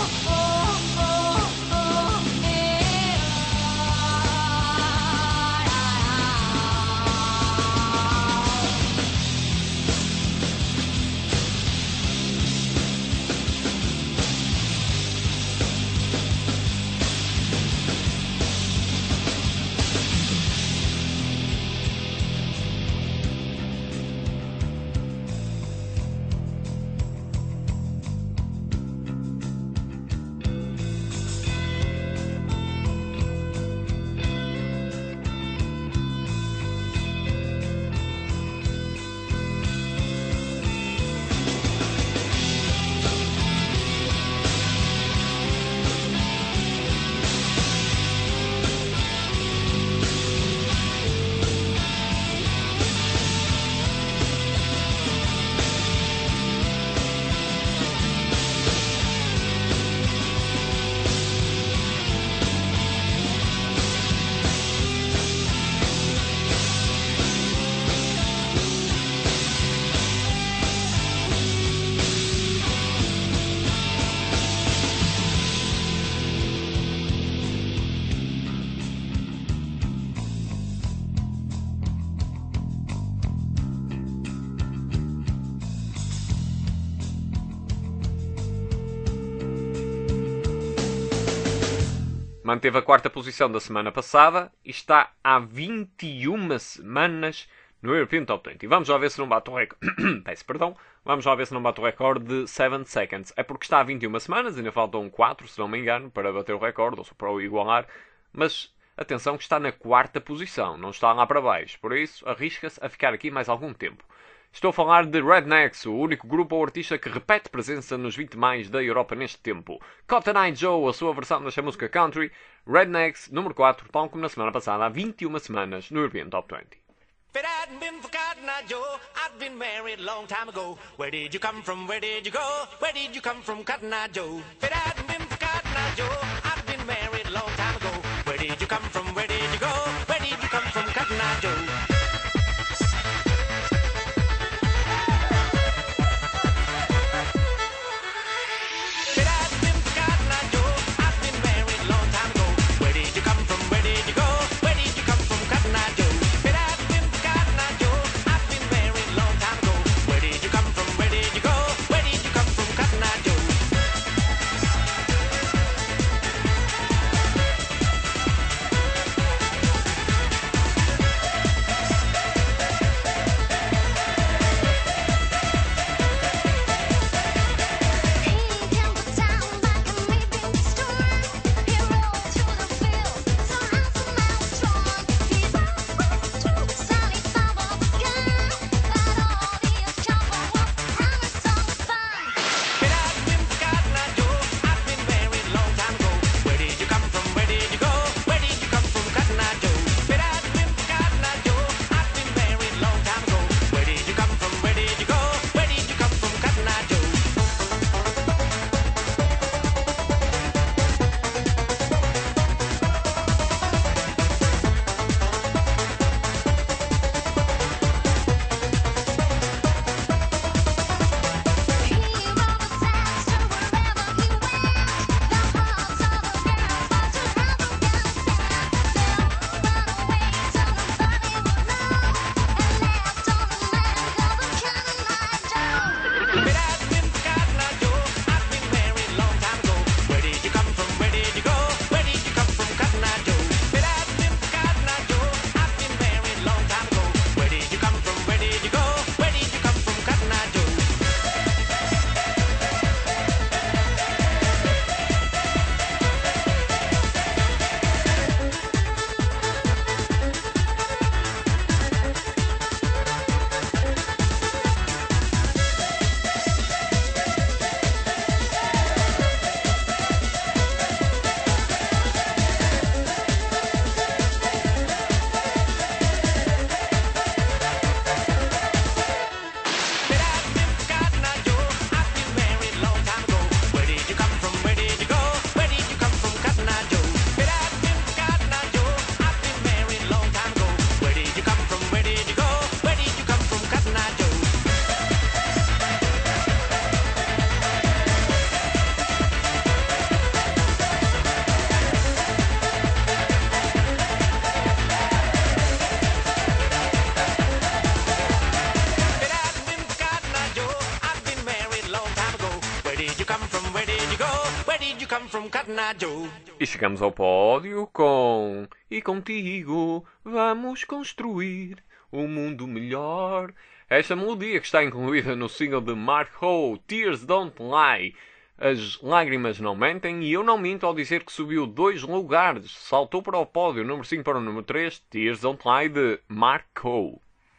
Manteve a quarta posição da semana passada e está há 21 semanas no European Top 20. E vamos lá ver se não bate o recorde. Peço perdão. Vamos lá ver se não bate o recorde de 7 seconds. É porque está há 21 semanas, ainda faltam 4, se não me engano, para bater o recorde, ou para o igualar. Mas atenção que está na quarta posição, não está lá para baixo. Por isso, arrisca-se a ficar aqui mais algum tempo. Estou a falar de Rednecks, o único grupo ou artista que repete presença nos 20 mais da Europa neste tempo. Cotton Eye Joe, a sua versão desta música country. Rednecks, número 4, tal como na semana passada, há 21 semanas no European Top 20. If it hadn't been for Cotton Eye Joe, I'd been married a long time ago. Where did you come from? Where did you go? Where did you come from, Cotton Eye Joe? If it hadn't been for Cotton Eye Joe, I'd been married a long time ago. Where did you come from? Where did you go? Where did you come from, Cotton Eye Joe? Cotton Eye Joe. E chegamos ao pódio com E contigo vamos construir um mundo melhor. Esta melodia que está incluída no single de Mark Howe, Tears Don't Lie. As lágrimas não mentem, e eu não minto ao dizer que subiu 2 lugares. Saltou para o pódio, número 5 para o número 3, Tears Don't Lie de Mark Howe.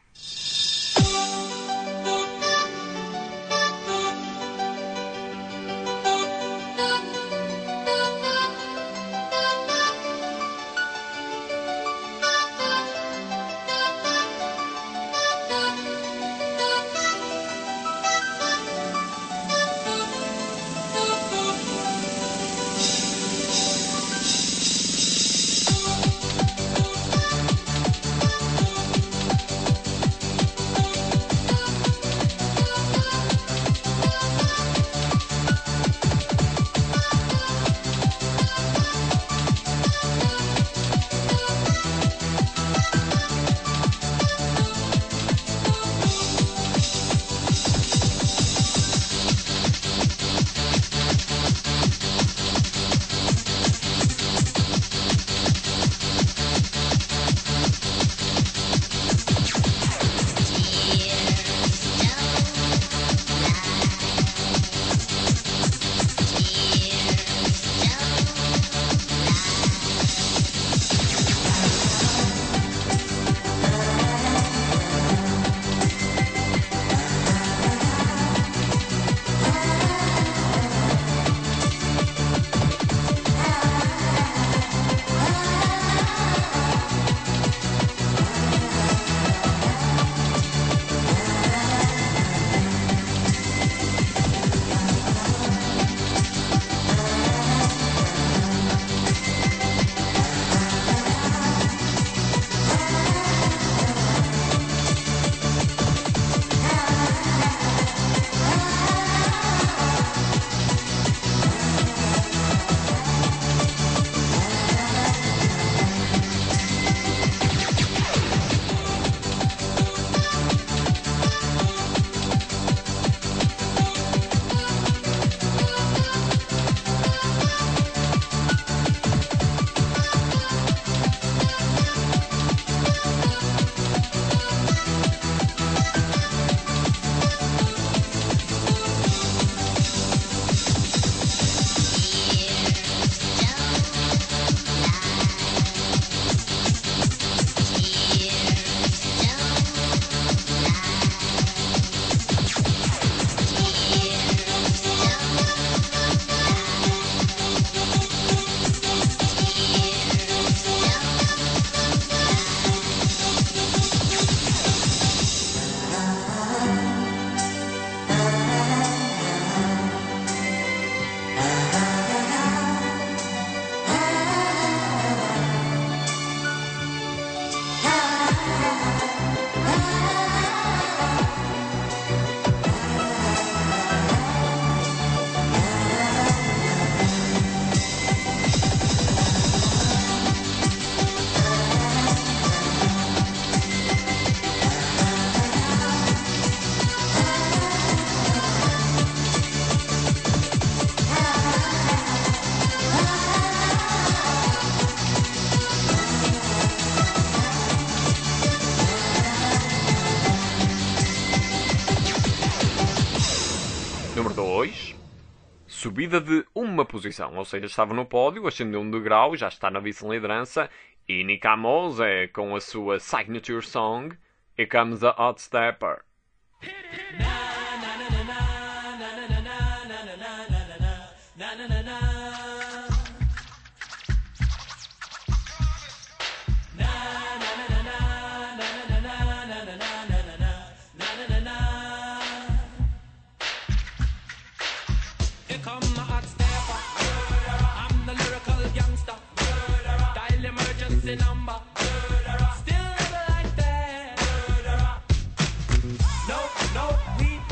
Número 2. Subida de uma posição, ou seja, estava no pódio, ascendeu um degrau, já está na vice-liderança. E Nika Mose com a sua signature song, Here Comes a Hot Stepper. Here come my hot stepper. I'm the lyrical gangster. Dial emergency number. Still never like that. No, we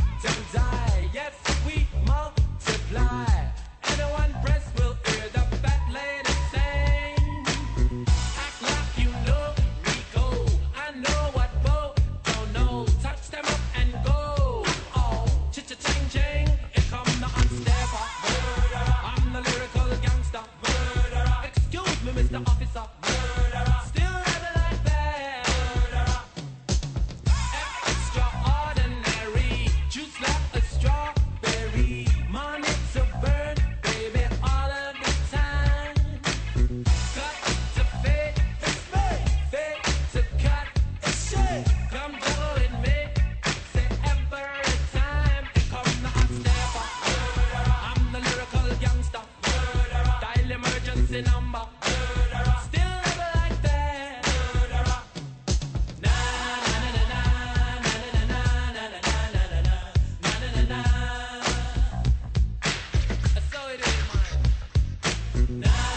So it is, man.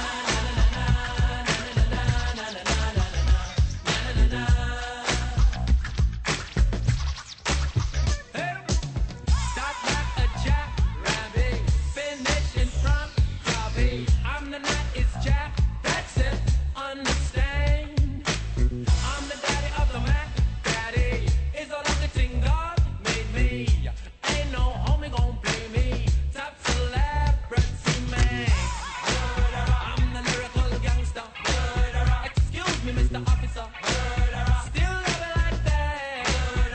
Start like a jackrabbit, finish in front of me. I'm the night is Jack, that's it, understand. I'm the daddy of the man, daddy is all of the thing God made me. Ain't no homie gon' blame me, top celebrity man. I'm the lyrical gangster. Excuse me, Mr. Officer. Still love it like that.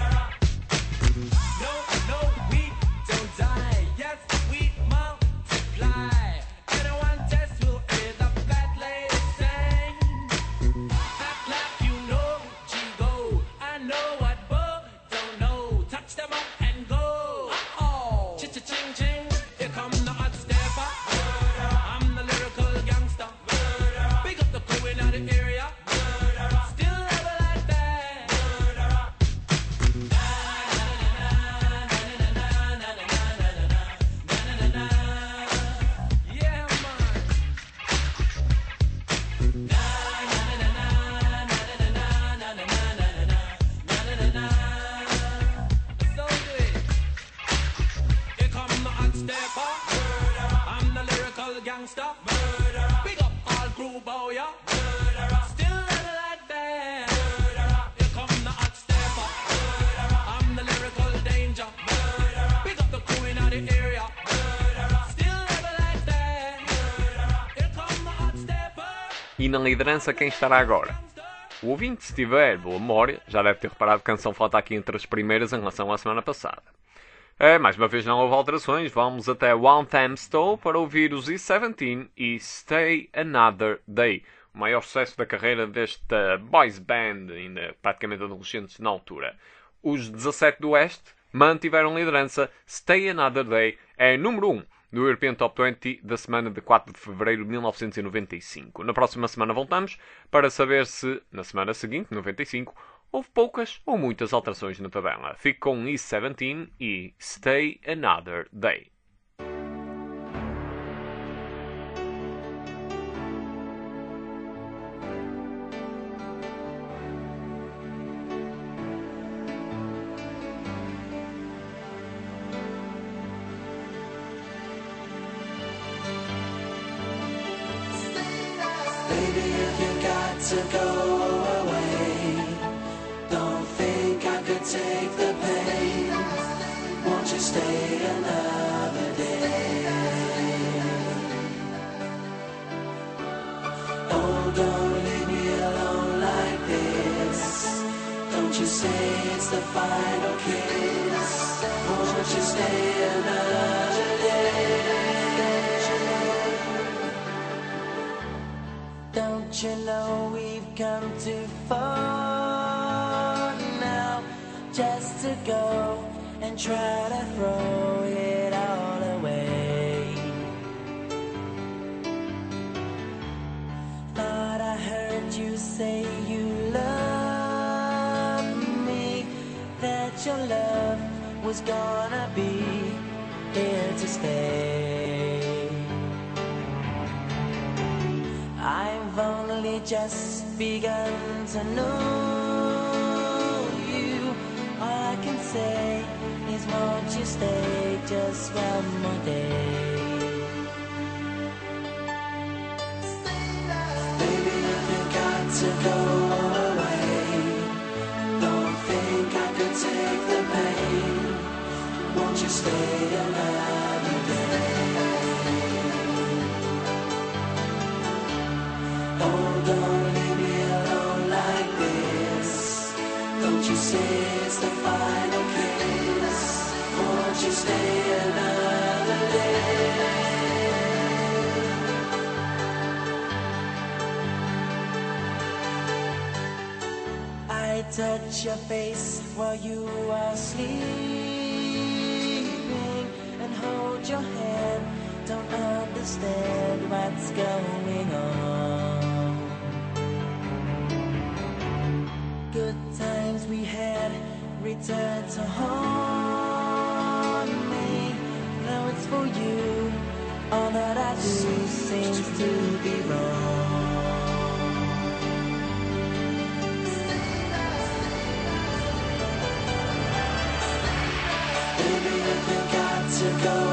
No, no, we don't die. Yes, we multiply. Anyone test will hear the fat lady sing. Act like you know G-Go. I know what Bo don't know. Touch them up and go. Uh-oh. Ch-ch-ching-ching. Here come the hot stepper. I'm the lyrical gangster. Big up the crew in the area. Still love it like that. Yeah, man. So good. Here come the hot stepper. I'm the lyrical gangster. Big up all crew, boy, yeah. Still love it like that. Here come the hot stepper. I'm the lyrical danger. Big up the crew in the area. Still love it like that. Here come the hot stepper. E na liderança quem estará agora? O ouvinte, se tiver boa memória, já deve ter reparado que a canção falta aqui entre as primeiras em relação à semana passada. Mais uma vez não houve alterações, vamos até One Time Stole para ouvir os E17 e Stay Another Day, o maior sucesso da carreira desta boys band, ainda praticamente adolescentes na altura. Os 17 do Oeste mantiveram liderança, Stay Another Day é número 1 do European Top 20 da semana de 4 de fevereiro de 1995. Na próxima semana voltamos para saber se, na semana seguinte, 95, houve poucas ou muitas alterações na tabela. Fique com E17 e Stay Another Day. Baby, if you got to go away, don't think I could take the pain. Won't you stay another day? Oh, don't leave me alone like this. Don't you say it's the final kiss. Won't you stay another day? Don't you know we've come too far now just to go and try to throw it all away? Thought I heard you say you love me, that your love was gonna be here to stay. I've only just begun to know you. All I can say is won't you stay just one more day? Baby, if you got to go away, don't think I could take the pain. Won't you stay another day? Oh, don't leave me alone like this. Don't you say it's the final kiss. Won't you stay another day? I touch your face while you are sleeping and hold your hand. Don't understand what's going on. Good times we had return to haunt me. seems to be wrong. Baby, if we got to go